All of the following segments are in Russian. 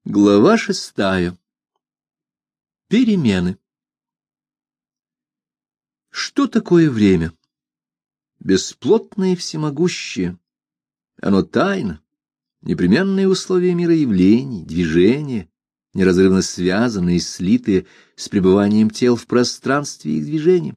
Глава 6. Перемены. Что такое время? Бесплотное и всемогущее. Оно тайно, непременные условия мира явлений, движения, неразрывно связанные и слитые с пребыванием тел в пространстве и их движением.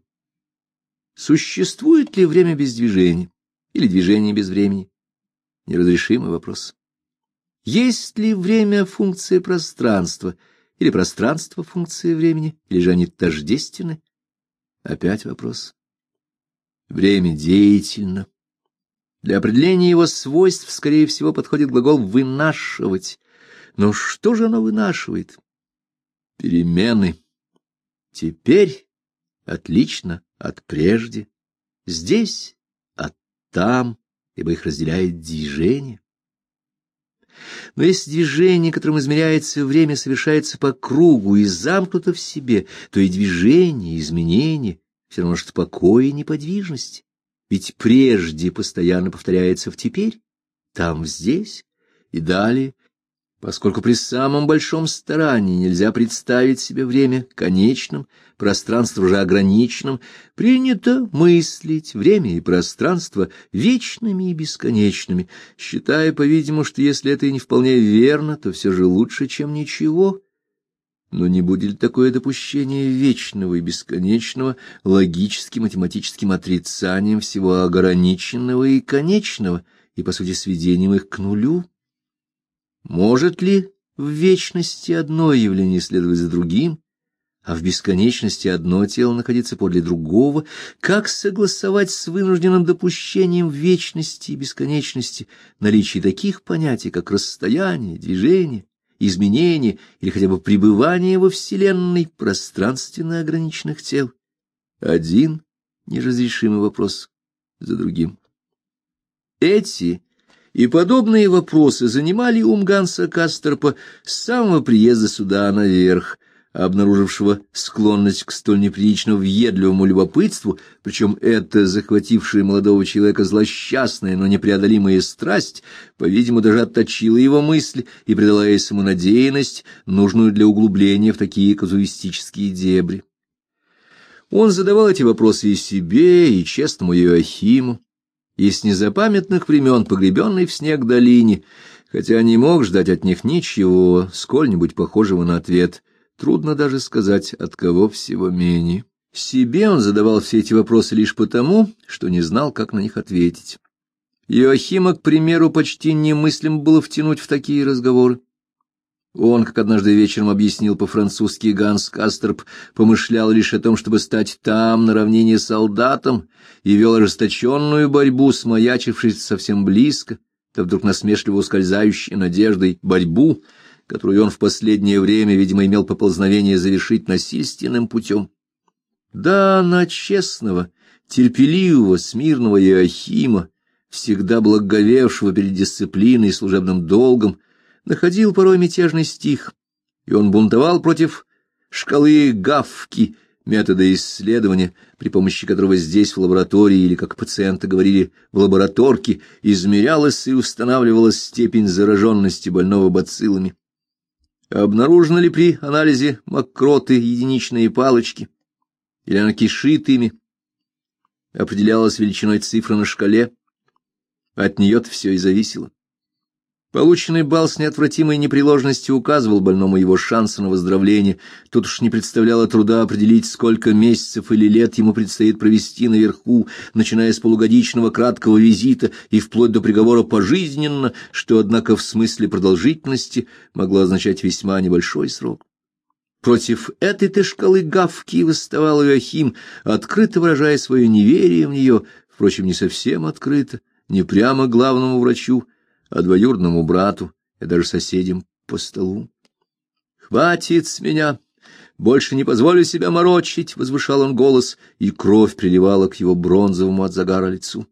Существует ли время без движения или движение без времени? Неразрешимый вопрос. Есть ли время функция пространства, или пространство функция времени, или же они тождественны? Опять вопрос. Время деятельно. Для определения его свойств, скорее всего, подходит глагол «вынашивать». Но что же оно вынашивает? Перемены. Теперь отлично от прежде. Здесь от там, ибо их разделяет движение. Но если движение, которым измеряется время, совершается по кругу и замкнуто в себе, то и движение, и изменение все равно что покой и неподвижность. Ведь прежде постоянно повторяется в теперь, там, здесь и далее. Поскольку при самом большом старании нельзя представить себе время конечным, пространство же ограниченным, принято мыслить время и пространство вечными и бесконечными, считая, по-видимому, что если это и не вполне верно, то все же лучше, чем ничего. Но не будет ли такое допущение вечного и бесконечного логически-математическим отрицанием всего ограниченного и конечного, и, по сути, сведением их к нулю? Может ли в вечности одно явление следовать за другим, а в бесконечности одно тело находиться подле другого? Как согласовать с вынужденным допущением вечности и бесконечности наличие таких понятий, как расстояние, движение, изменение или хотя бы пребывание во Вселенной пространственно ограниченных тел? Один неразрешимый вопрос за другим. Эти и подобные вопросы занимали ум Ганса Касторпа с самого приезда сюда наверх, обнаружившего склонность к столь неприлично въедливому любопытству, причем эта захватившая молодого человека злосчастная, но непреодолимая страсть, по-видимому, даже отточила его мысли и придала ей самонадеянность, нужную для углубления в такие казуистические дебри. Он задавал эти вопросы и себе, и честному Иоахиму, и с незапамятных времен погребенной в снег долине, хотя не мог ждать от них ничего, сколь-нибудь похожего на ответ. Трудно даже сказать, от кого всего менее. Себе он задавал все эти вопросы лишь потому, что не знал, как на них ответить. Иоахима, к примеру, почти немыслимо было втянуть в такие разговоры. Он, как однажды вечером объяснил по-французски Ганс Касторп, помышлял лишь о том, чтобы стать там, на равнине, солдатом, и вел ожесточенную борьбу с маячившей совсем близко, то вдруг насмешливо ускользающей надеждой борьбу, которую он в последнее время, видимо, имел поползновение завершить насильственным путем. Да, на честного, терпеливого, смирного Иоахима, всегда благоговевшего перед дисциплиной и служебным долгом, находил порой мятежный стих, и он бунтовал против шкалы Гафки, метода исследования, при помощи которого здесь, в лаборатории, или, как пациенты говорили, в лабораторке, измерялась и устанавливалась степень зараженности больного бациллами. Обнаружено ли при анализе мокроты единичные палочки, или она кишит ими, определялась величиной цифры на шкале, от нее-то все и зависело. Полученный балл с неотвратимой непреложностью указывал больному его шансы на выздоровление. Тут уж не представляло труда определить, сколько месяцев или лет ему предстоит провести наверху, начиная с полугодичного краткого визита и вплоть до приговора пожизненно, что, однако, в смысле продолжительности могло означать весьма небольшой срок. Против этой-то шкалы Гафки восставал Иоахим, открыто выражая свое неверие в нее, впрочем, не совсем открыто, не прямо главному врачу, а двоюродному брату и даже соседям по столу. «Хватит с меня! Больше не позволю себя морочить!» — возвышал он голос, и кровь приливала к его бронзовому от загара лицу.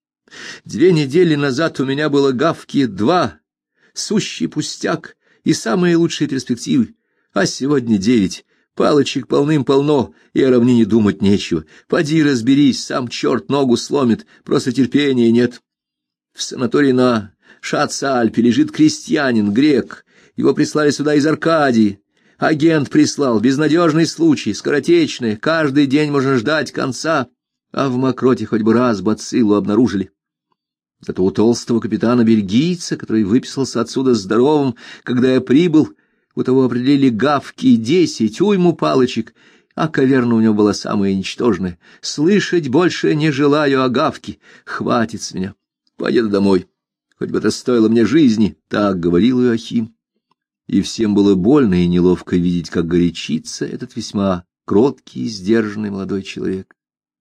2 недели назад у меня было Гафки 2, сущий пустяк и самые лучшие перспективы, а сегодня 9. Палочек полным-полно, и о равнине думать нечего. Поди разберись, сам черт ногу сломит, просто терпения нет. В санатории на Шацальпе лежит крестьянин, грек, Его прислали сюда из Аркадии. Агент прислал. Безнадежный случай, скоротечный. Каждый день можно ждать конца. А в мокроте хоть бы раз бациллу обнаружили. Зато у толстого капитана-бельгийца, который выписался отсюда здоровым, когда я прибыл, у того определили гавки 10, уйму палочек, а каверна у него была самая ничтожная. Слышать больше не желаю о гавке. Хватит с меня. Поеду домой. Хоть бы это стоило мне жизни, — так говорил Иоахим. И всем было больно и неловко видеть, как горячится этот весьма кроткий и сдержанный молодой человек.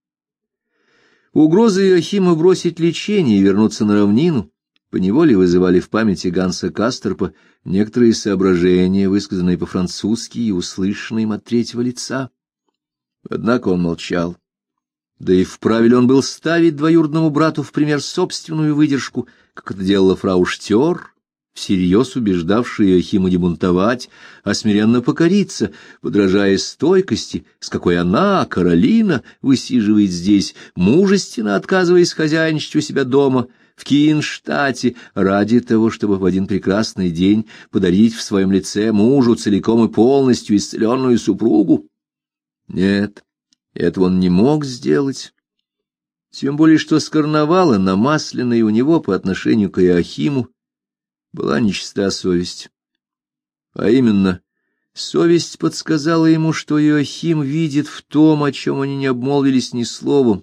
Угрозы Иоахима бросить лечение и вернуться на равнину поневоле вызывали в памяти Ганса Касторпа некоторые соображения, высказанные по-французски и услышанные им от третьего лица. Однако он молчал. Да и вправе ли он был ставить двоюродному брату в пример собственную выдержку, как это делала фрау Штёр, всерьез убеждавшая Иоахима не бунтовать, а смиренно покориться, подражая стойкости, с какой она, Каролина, высиживает здесь, мужественно отказываясь хозяйничать у себя дома, в Кинштадте, ради того, чтобы в один прекрасный день подарить в своем лице мужу целиком и полностью исцеленную супругу. Нет, этого он не мог сделать. Тем более, что с карнавала, намасленной у него по отношению к Иоахиму, была нечиста совесть. А именно, совесть подсказала ему, что Иоахим видит в том, о чем они не обмолвились ни словом,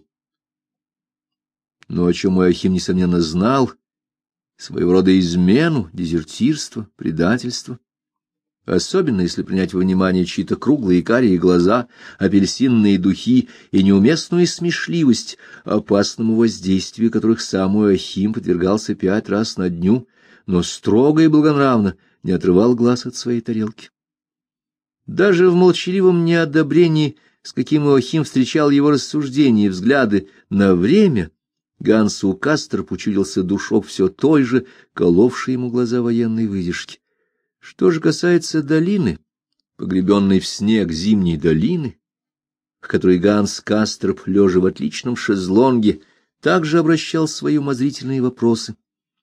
но о чем Иоахим, несомненно, знал, своего рода измену, дезертирство, предательство. Особенно, если принять во внимание чьи-то круглые карие глаза, апельсинные духи и неуместную смешливость, опасному воздействию которых сам Иоахим подвергался 5 раз на дню, но строго и благонравно не отрывал глаз от своей тарелки. Даже в молчаливом неодобрении, с каким Иоахим встречал его рассуждения и взгляды на время, Гансу Касторпу чудился душок все той же, коловшей ему глаза военной выдержки. Что же касается долины, погребенной в снег зимней долины, к которой Ганс Касторп, лежа в отличном шезлонге, также обращал свои умозрительные вопросы,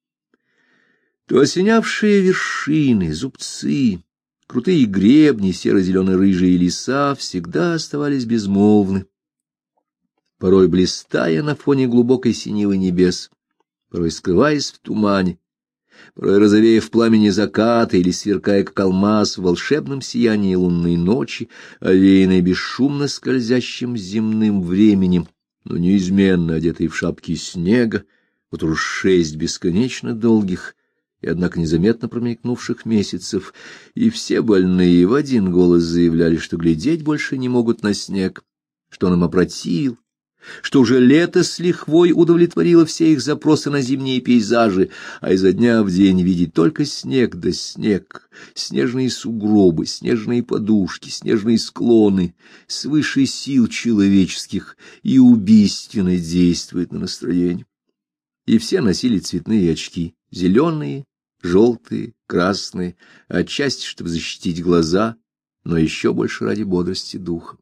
то осенявшие вершины, зубцы, крутые гребни, серо-зелено-рыжие леса всегда оставались безмолвны, порой блистая на фоне глубокой синевы небес, порой скрываясь в тумане, порой розовея в пламени заката или сверкая, как алмаз, в волшебном сиянии лунной ночи, овеянной бесшумно скользящим земным временем, но неизменно одетой в шапки снега, вот уж 6 бесконечно долгих и, однако, незаметно промелькнувших месяцев, и все больные в один голос заявляли, что глядеть больше не могут на снег, что он им опротивил, что уже лето с лихвой удовлетворило все их запросы на зимние пейзажи, а изо дня в день видеть только снег да снег, снежные сугробы, снежные подушки, снежные склоны, свыше сил человеческих и убийственно действует на настроение. И все носили цветные очки, зеленые, желтые, красные, отчасти, чтобы защитить глаза, но еще больше ради бодрости духа.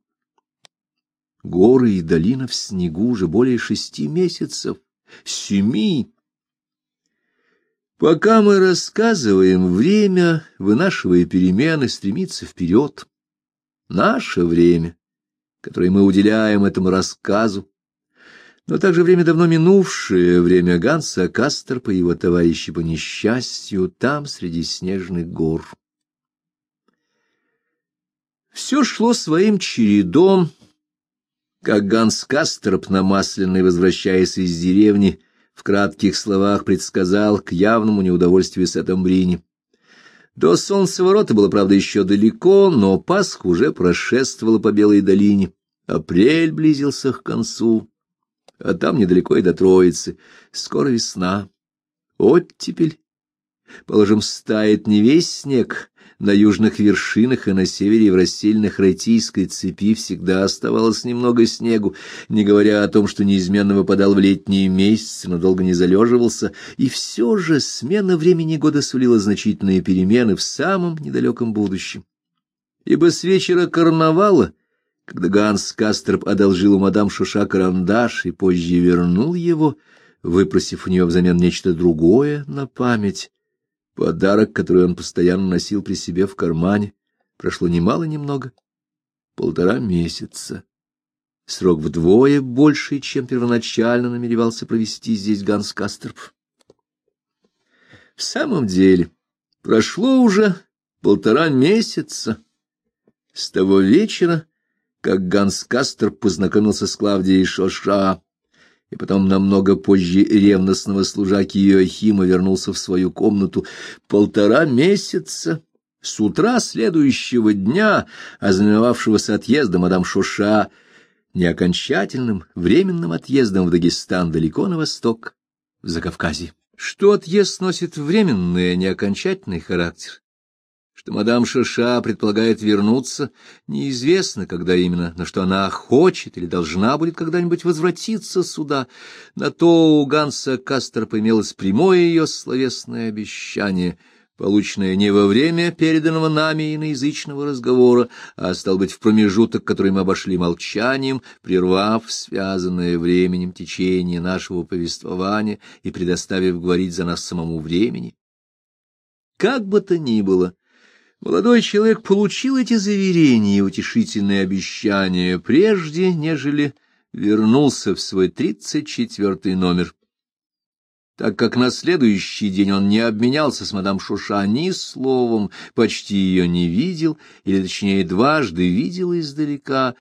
Горы и долина в снегу уже более 6 месяцев, 7. Пока мы рассказываем, время, вынашивая перемены, стремится вперед. Наше время, которое мы уделяем этому рассказу, но также время давно минувшее, время Ганса Касторпа и его товарищей по несчастью, там, среди снежных гор. Все шло своим чередом, как Ганс Касторп, намасленный, возвращаясь из деревни, в кратких словах предсказал к явному неудовольствию Сеттембрини. До солнцеворота было, правда, еще далеко, но Пасха уже прошествовала по Белой долине. Апрель близился к концу, а там недалеко и до Троицы. Скоро весна. Оттепель. Положим, стает не весь снег. На южных вершинах и на севере в расселенных Райтийской цепи всегда оставалось немного снегу, не говоря о том, что неизменно выпадал в летние месяцы, но долго не залеживался, и все же смена времени года сулила значительные перемены в самом недалеком будущем. Ибо с вечера карнавала, когда Ганс Касторп одолжил у мадам Шуша карандаш и позже вернул его, выпросив у нее взамен нечто другое на память, Подарок, который он постоянно носил при себе в кармане. Прошло немало-немного, 1,5 месяца. Срок вдвое больше, чем первоначально намеревался провести здесь Ганс Касторп. В самом деле, прошло уже 1,5 месяца с того вечера, как Ганс Касторп познакомился с Клавдией Шоша, и потом намного позже ревностного служаки Иоахима вернулся в свою комнату. 1,5 месяца с утра следующего дня, ознаменовавшегося отъездом мадам Шоша, не окончательным, временным отъездом в Дагестан, далеко на восток, в Закавказье. Что отъезд носит временный, а не окончательный характер, что мадам Шоша предполагает вернуться, неизвестно, когда именно, но что она хочет или должна будет когда-нибудь возвратиться сюда. На то у Ганса Касторпа имелось прямое ее словесное обещание, полученное не во время переданного нами иноязычного разговора, а, стал быть, в промежуток, который мы обошли молчанием, прервав связанное временем течение нашего повествования и предоставив говорить за нас самому времени. Как бы то ни было, молодой человек получил эти заверения и утешительные обещания прежде, нежели вернулся в свой 34-й номер. Так как на следующий день он не обменялся с мадам Шоша ни словом, почти ее не видел, или, точнее, дважды видел издалека.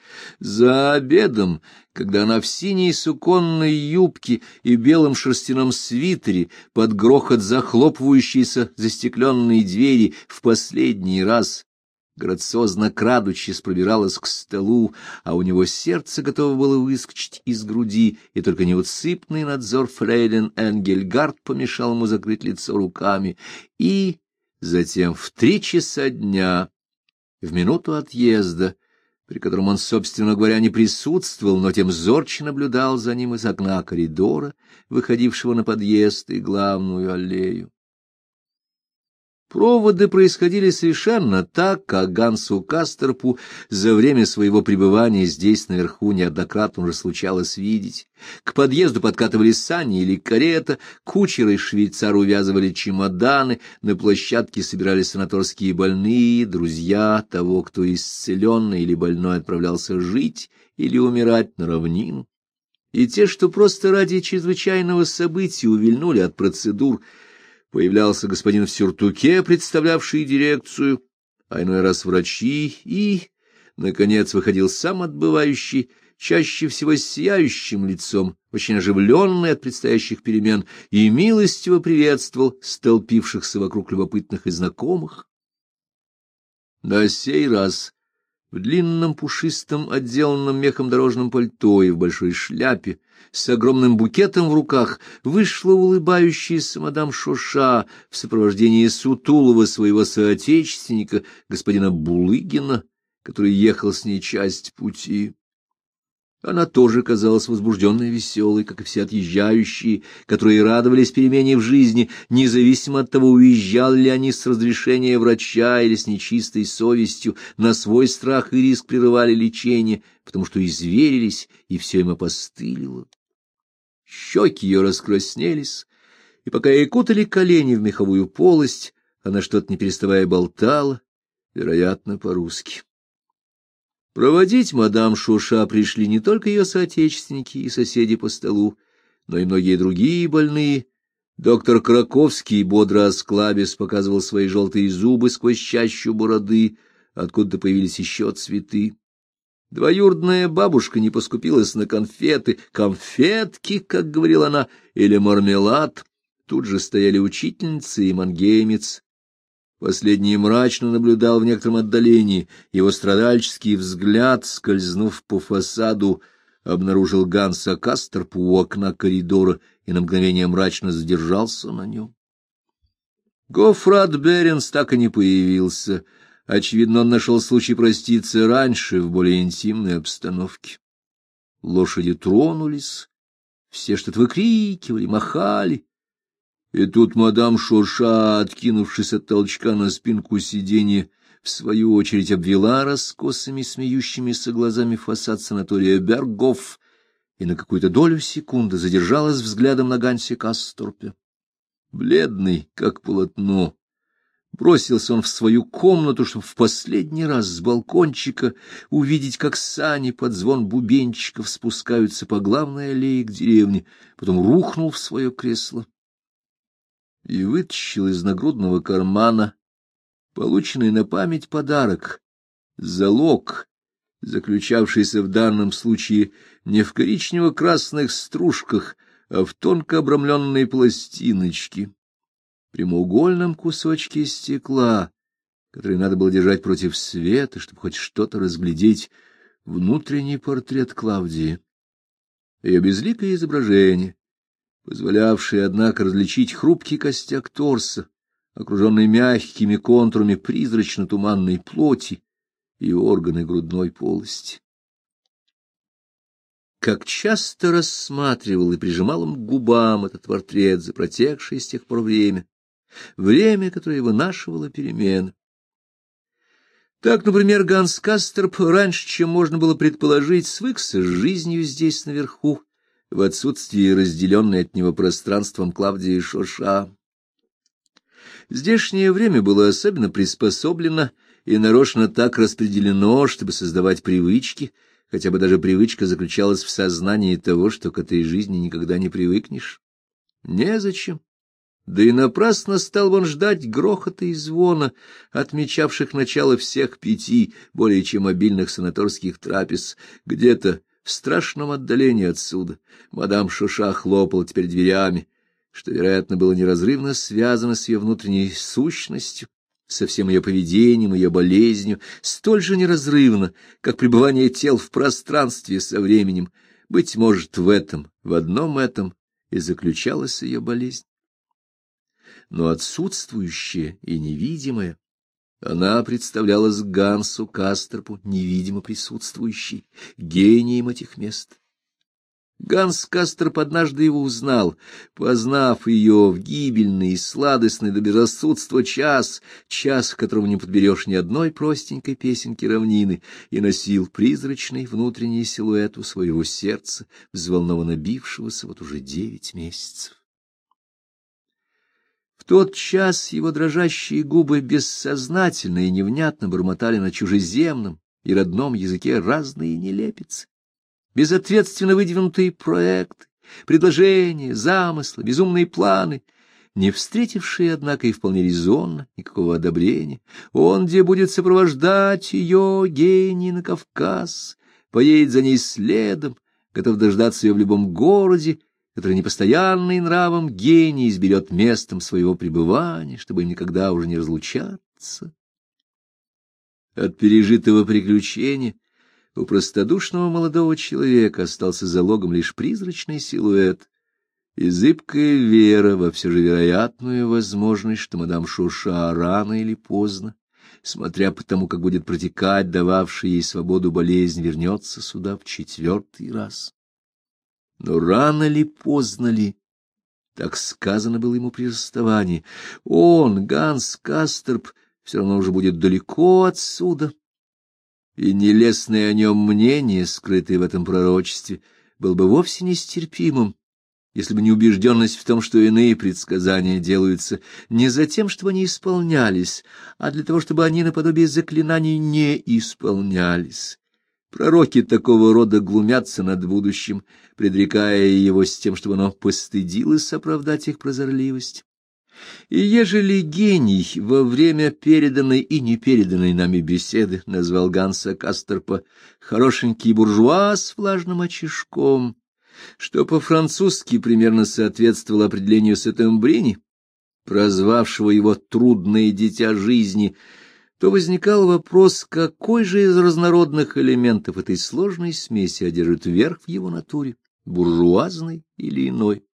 За обедом, когда она в синей суконной юбке и белом шерстяном свитере под грохот захлопывающейся застекленной двери в последний раз грациозно крадучись пробиралась к столу, а у него сердце готово было выскочить из груди, и только неусыпный надзор фрейлин Энгельгард помешал ему закрыть лицо руками. И затем в 3 часа дня, в минуту отъезда, при котором он, собственно говоря, не присутствовал, но тем зорче наблюдал за ним из окна коридора, выходившего на подъезд и главную аллею. Проводы происходили совершенно так, как Гансу Касторпу за время своего пребывания здесь наверху неоднократно уже случалось видеть. К подъезду подкатывали сани или карета, кучеры и швейцар увязывали чемоданы, на площадке собирались санаторские больные, друзья того, кто исцеленный или больной отправлялся жить или умирать на равнину. И те, что просто ради чрезвычайного события увильнули от процедур. Появлялся господин в сюртуке, представлявший дирекцию, а иной раз врачи, и, наконец, выходил сам отбывающий, чаще всего с сияющим лицом, очень оживленный от предстоящих перемен, и милостиво приветствовал столпившихся вокруг любопытных и знакомых. На сей раз в длинном пушистом, отделанном мехом дорожном пальто и в большой шляпе, с огромным букетом в руках, вышла улыбающаяся мадам Шоша в сопровождении сутулого своего соотечественника, господина Булыгина, который ехал с ней часть пути. Она тоже казалась возбужденной и веселой, как и все отъезжающие, которые радовались перемене в жизни, независимо от того, уезжали ли они с разрешения врача или с нечистой совестью, на свой страх и риск прерывали лечение, потому что изверились, и все им опостылило. Щеки ее раскраснелись, и пока ей кутали колени в меховую полость, она что-то не переставая болтала, вероятно, по-русски. Проводить мадам Шоша пришли не только ее соотечественники и соседи по столу, но и многие другие больные. Доктор Краковский, бодро осклабясь, показывал свои желтые зубы сквозь чащу бороды, откуда появились еще цветы. Двоюродная бабушка не поскупилась на конфеты, конфетки, как говорила она, или мармелад. Тут же стояли учительницы и мангеймец. Последний мрачно наблюдал в некотором отдалении. Его страдальческий взгляд, скользнув по фасаду, обнаружил Ганса Касторпа у окна коридора и на мгновение мрачно задержался на нем. Гофрат Беренс так и не появился. Очевидно, он нашел случай проститься раньше, в более интимной обстановке. Лошади тронулись, все что-то выкрикивали, махали. И тут мадам Шоша, откинувшись от толчка на спинку сиденья, в свою очередь обвела раскосыми смеющимися глазами фасад санатория Бергоф и на какую-то долю секунды задержалась взглядом на Гансе Касторпе. Бледный, как полотно, бросился он в свою комнату, чтобы в последний раз с балкончика увидеть, как сани под звон бубенчиков спускаются по главной аллее к деревне, потом рухнул в свое кресло и вытащил из нагрудного кармана полученный на память подарок, залог, заключавшийся в данном случае не в коричнево-красных стружках, а в тонко обрамленной пластиночке, прямоугольном кусочке стекла, который надо было держать против света, чтобы хоть что-то разглядеть, внутренний портрет Клавдии. Ее безликое изображение, позволявшее, однако, различить хрупкий костяк торса, окруженный мягкими контурами призрачно-туманной плоти и органы грудной полости. Как часто рассматривал и прижимал он к губам этот портрет за протекшее с тех пор время, которое вынашивало перемены. Так, например, Ганс Касторп раньше, чем можно было предположить, свыкся с жизнью здесь наверху, в отсутствии разделенной от него пространством Клавдии Шоша. Здешнее время было особенно приспособлено и нарочно так распределено, чтобы создавать привычки, хотя бы даже привычка заключалась в сознании того, что к этой жизни никогда не привыкнешь. Незачем. Да и напрасно стал он ждать грохота и звона, отмечавших начало всех 5 более чем обильных санаторских трапез. Где-то в страшном отдалении отсюда мадам Шоша хлопала теперь дверями, что, вероятно, было неразрывно связано с ее внутренней сущностью, со всем ее поведением, ее болезнью, столь же неразрывно, как пребывание тел в пространстве со временем. Быть может, в одном этом и заключалась ее болезнь. Но отсутствующая и невидимая, она представлялась Гансу Касторпу невидимо присутствующей, гением этих мест. Ганс Касторп однажды его узнал, познав ее в гибельный и сладостный до безрассудства час, к которому не подберешь ни одной простенькой песенки равнины, и носил призрачный внутренний силуэт у своего сердца, взволнованно бившегося вот уже 9 месяцев. В тот час его дрожащие губы бессознательно и невнятно бормотали на чужеземном и родном языке разные нелепицы. Безответственно выдвинутые проекты, предложения, замыслы, безумные планы, не встретившие, однако, и вполне резонно никакого одобрения. Он, где будет сопровождать ее, гений, на Кавказ, поедет за ней следом, готов дождаться ее в любом городе, который непостоянный нравом гений изберет местом своего пребывания, чтобы им никогда уже не разлучаться. От пережитого приключения у простодушного молодого человека остался залогом лишь призрачный силуэт и зыбкая вера во все же вероятную возможность, что мадам Шоша рано или поздно, смотря по тому, как будет протекать дававшая ей свободу болезнь, вернется сюда в 4-й раз. Но рано ли, поздно ли, так сказано было ему при расставании, он, Ганс Касторп, все равно уже будет далеко отсюда. И нелестное о нем мнение, скрытое в этом пророчестве, было бы вовсе нестерпимым, если бы не убежденность в том, что иные предсказания делаются не за тем, чтобы они исполнялись, а для того, чтобы они наподобие заклинаний не исполнялись. Пророки такого рода глумятся над будущим, предрекая его с тем, чтобы оно постыдилось оправдать их прозорливость. И ежели гений во время переданной и непереданной нами беседы назвал Ганса Касторпа хорошенький буржуа с влажным очишком, что по-французски примерно соответствовало определению Сеттембрини, прозвавшего его «трудное дитя жизни», то возникал вопрос, какой же из разнородных элементов этой сложной смеси одержит верх в его натуре, буржуазный или иной.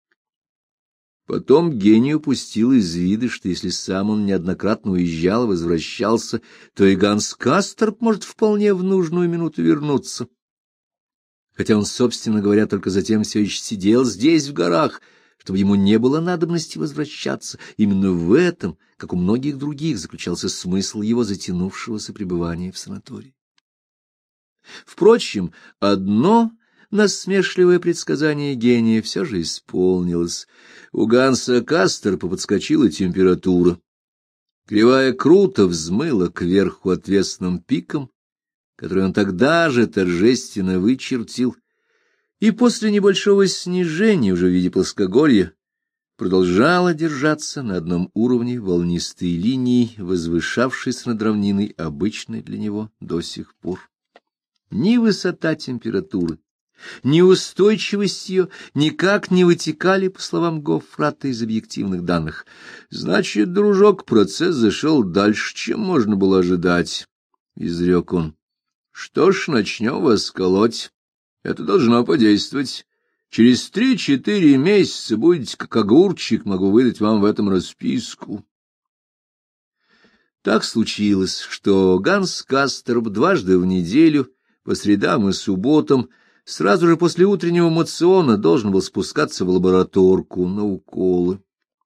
Потом гений упустил из вида, что если сам он неоднократно уезжал и возвращался, то и Ганс Касторп может вполне в нужную минуту вернуться. Хотя он, собственно говоря, только затем все еще сидел здесь, в горах, чтобы ему не было надобности возвращаться. Именно в этом, как у многих других, заключался смысл его затянувшегося пребывания в санатории. Впрочем, одно насмешливое предсказание гения все же исполнилось. У Ганса Касторпа подскочила температура. Кривая круто взмыла кверху отвесным пиком, который он тогда же торжественно вычертил, и после небольшого снижения уже в виде плоскогорья продолжала держаться на одном уровне волнистой линии, возвышавшейся над равниной, обычной для него до сих пор. Ни высота температуры, ни устойчивость ее никак не вытекали, по словам Гоффрата, из объективных данных. Значит, дружок, процесс зашел дальше, чем можно было ожидать, — изрек он. Что ж, начнем вас колоть. Это должно подействовать. Через 3-4 месяца будете как огурчик, могу выдать вам в этом расписку. Так случилось, что Ганс Касторп дважды в неделю, по средам и субботам, сразу же после утреннего моциона должен был спускаться в лабораторку на уколы.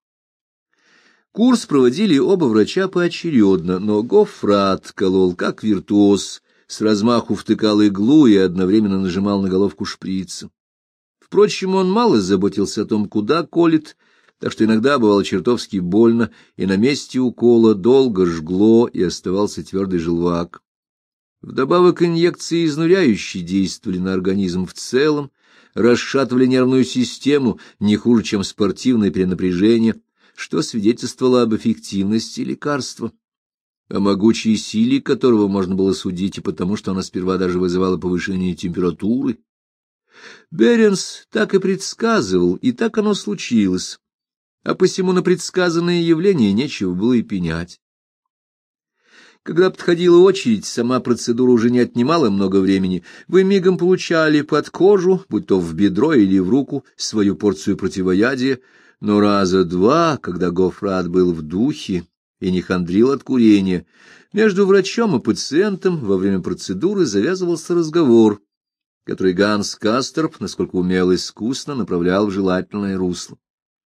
Курс проводили оба врача поочередно, но Гоффрат колол как виртуоз, с размаху втыкал иглу и одновременно нажимал на головку шприца. Впрочем, он мало заботился о том, куда колет, так что иногда бывало чертовски больно, и на месте укола долго жгло, и оставался твердый желвак. Вдобавок инъекции изнуряющие действовали на организм в целом, расшатывали нервную систему не хуже, чем спортивное перенапряжение, что свидетельствовало об эффективности лекарства, о могучей силе которого можно было судить и потому, что она сперва даже вызывала повышение температуры. Беренс так и предсказывал, и так оно случилось, а посему на предсказанные явления нечего было и пенять. Когда подходила очередь, сама процедура уже не отнимала много времени, вы мигом получали под кожу, будь то в бедро или в руку, свою порцию противоядия, но раза два, когда Гоффрат был в духе и не хандрил от курения, между врачом и пациентом во время процедуры завязывался разговор, который Ганс Касторп, насколько умел искусно, направлял в желательное русло.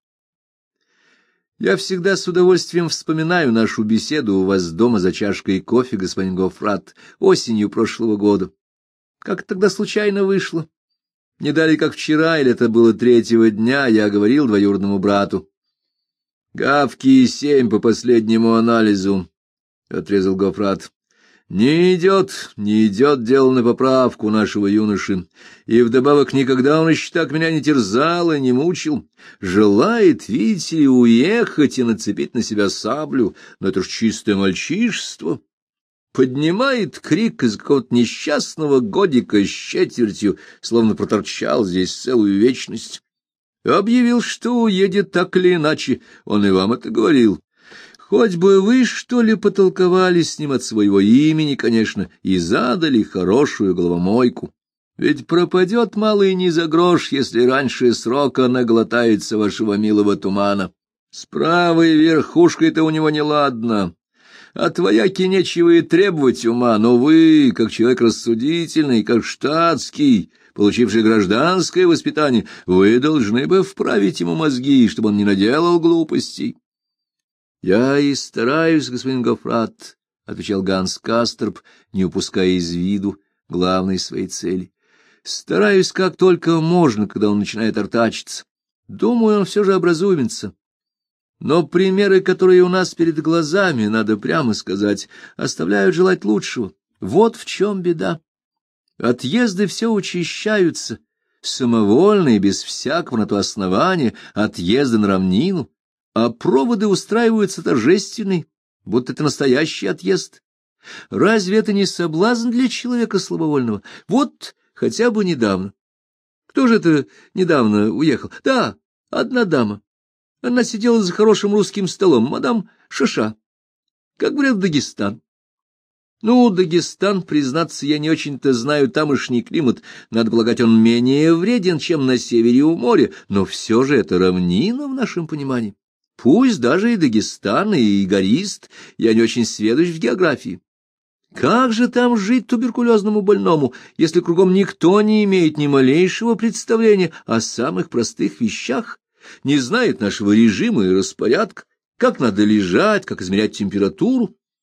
Я всегда с удовольствием вспоминаю нашу беседу у вас дома за чашкой кофе, господин Гоффрат, осенью прошлого года. Как тогда случайно вышло? Не далее, как вчера, или это было 3-го дня, я говорил двоюродному брату. — Гавки 7 по последнему анализу, — отрезал Гоффрат. Не идет дело на поправку нашего юноши, и вдобавок никогда он еще так меня не терзал и не мучил. Желает, видите ли, уехать и нацепить на себя саблю, но это ж чистое мальчишество. Поднимает крик из какого-то несчастного годика с четвертью, словно проторчал здесь целую вечность. Объявил, что уедет так или иначе, он и вам это говорил. Хоть бы вы, что ли, потолковали с ним от своего имени, конечно, и задали хорошую головомойку. Ведь пропадет малый не за грош, если раньше срока наглотается вашего милого тумана. С правой верхушкой-то у него неладно. От вояки нечего и требовать ума, но вы, как человек рассудительный, как штатский, получивший гражданское воспитание, вы должны бы вправить ему мозги, чтобы он не наделал глупостей. — Я и стараюсь, господин Гоффрат, — отвечал Ганс Касторп, не упуская из виду главной своей цели. — Стараюсь как только можно, когда он начинает артачиться. Думаю, он все же образумится. Но примеры, которые у нас перед глазами, надо прямо сказать, оставляют желать лучшего. Вот в чем беда. Отъезды все учащаются, самовольно и без всякого на то основания, отъезды на равнину. А проводы устраиваются торжественные, будто это настоящий отъезд. Разве это не соблазн для человека слабовольного? Вот хотя бы недавно. Кто же это недавно уехал? Да, одна дама. Она сидела за хорошим русским столом, мадам Шаша. Как говорят, Дагестан. Ну, Дагестан, признаться, я не очень-то знаю тамошний климат. Надо полагать, он менее вреден, чем на севере у моря, но все же это равнина в нашем понимании. Пусть даже и Дагестан, и горист, я не очень сведущ в географии. Как же там жить туберкулезному больному, если кругом никто не имеет ни малейшего представления о самых простых вещах, не знает нашего режима и распорядка, как надо лежать, как измерять температуру?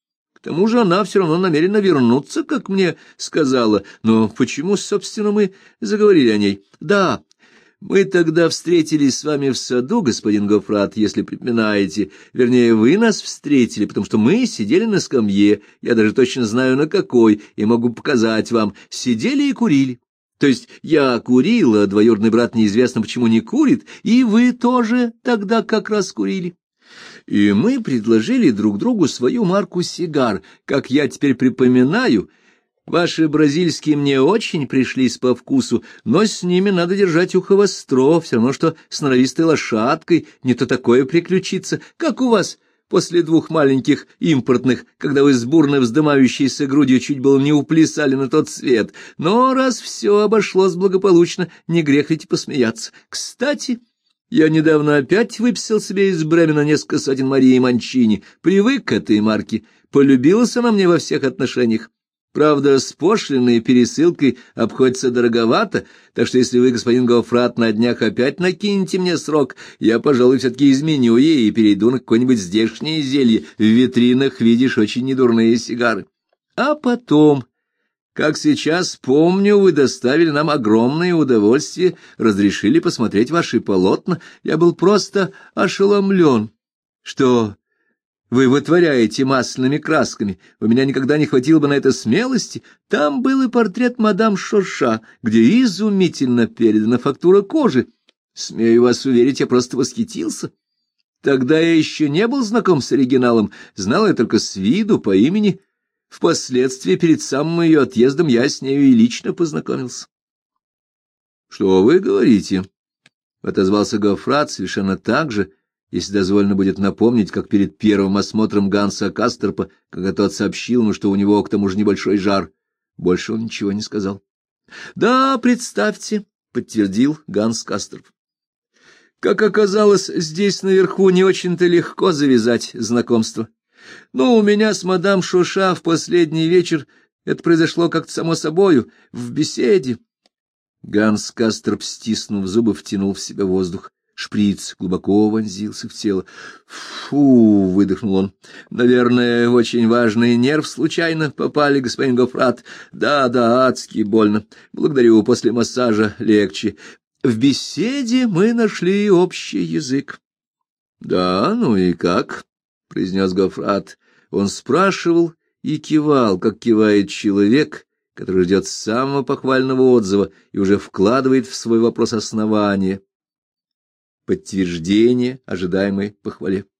тому же она все равно намерена вернуться, как мне сказала. Но почему, собственно, мы заговорили о ней? Да, мы тогда встретились с вами в саду, господин Гоффрат, если припоминаете. Вернее, вы нас встретили, потому что мы сидели на скамье, я даже точно знаю, на какой, и могу показать вам. Сидели и курили. То есть я курил, а двоюродный брат неизвестно почему не курит, и вы тоже тогда как раз курили. И мы предложили друг другу свою марку сигар. Как я теперь припоминаю, ваши бразильские мне очень пришлись по вкусу, но с ними надо держать ухо востро, все равно что с норовистой лошадкой, не то такое приключится, как у вас после 2 маленьких импортных, когда вы с бурно вздымающейся грудью чуть было не уплясали на тот свет. Но раз все обошлось благополучно, не грех ведь посмеяться. Кстати, я недавно опять выписал себе из Бремена несколько сотен Марии Манчини, привык к этой марке, полюбилась она мне во всех отношениях. Правда, с пошлиной и пересылкой обходится дороговато, так что если вы, господин Гоффрат, на днях опять накинете мне срок, я, пожалуй, все-таки изменю ей и перейду на какое-нибудь здешнее зелье. В витринах видишь очень недурные сигары. А потом, как сейчас помню, вы доставили нам огромное удовольствие, разрешили посмотреть ваши полотна. Я был просто ошеломлен, что вы вытворяете масляными красками. У меня никогда не хватило бы на это смелости. Там был и портрет мадам Шоша, где изумительно передана фактура кожи. Смею вас уверить, я просто восхитился. Тогда я еще не был знаком с оригиналом, знал я только с виду, по имени. Впоследствии, перед самым ее отъездом, я с нею и лично познакомился. — Что вы говорите? — отозвался Гоффрат совершенно так же, если дозволено будет напомнить, как перед первым осмотром Ганса Касторпа, когда тот сообщил ему, что у него к тому же небольшой жар. Больше он ничего не сказал. — Да, представьте, — подтвердил Ганс Касторп. Как оказалось, здесь наверху не очень-то легко завязать знакомство. Но у меня с мадам Шоша в последний вечер это произошло как-то само собою, в беседе. Ганс Касторп, стиснув зубы, втянул в себя воздух. Шприц глубоко вонзился в тело. «Фу!» — выдохнул он. «Наверное, очень важный нерв случайно попали, господин Гоффрат. Да, адски больно. Благодарю, после массажа легче. В беседе мы нашли общий язык». «Да, ну и как?» — произнес Гоффрат. Он спрашивал и кивал, как кивает человек, который ждет самого похвального отзыва и уже вкладывает в свой вопрос основание, подтверждение ожидаемой похвале.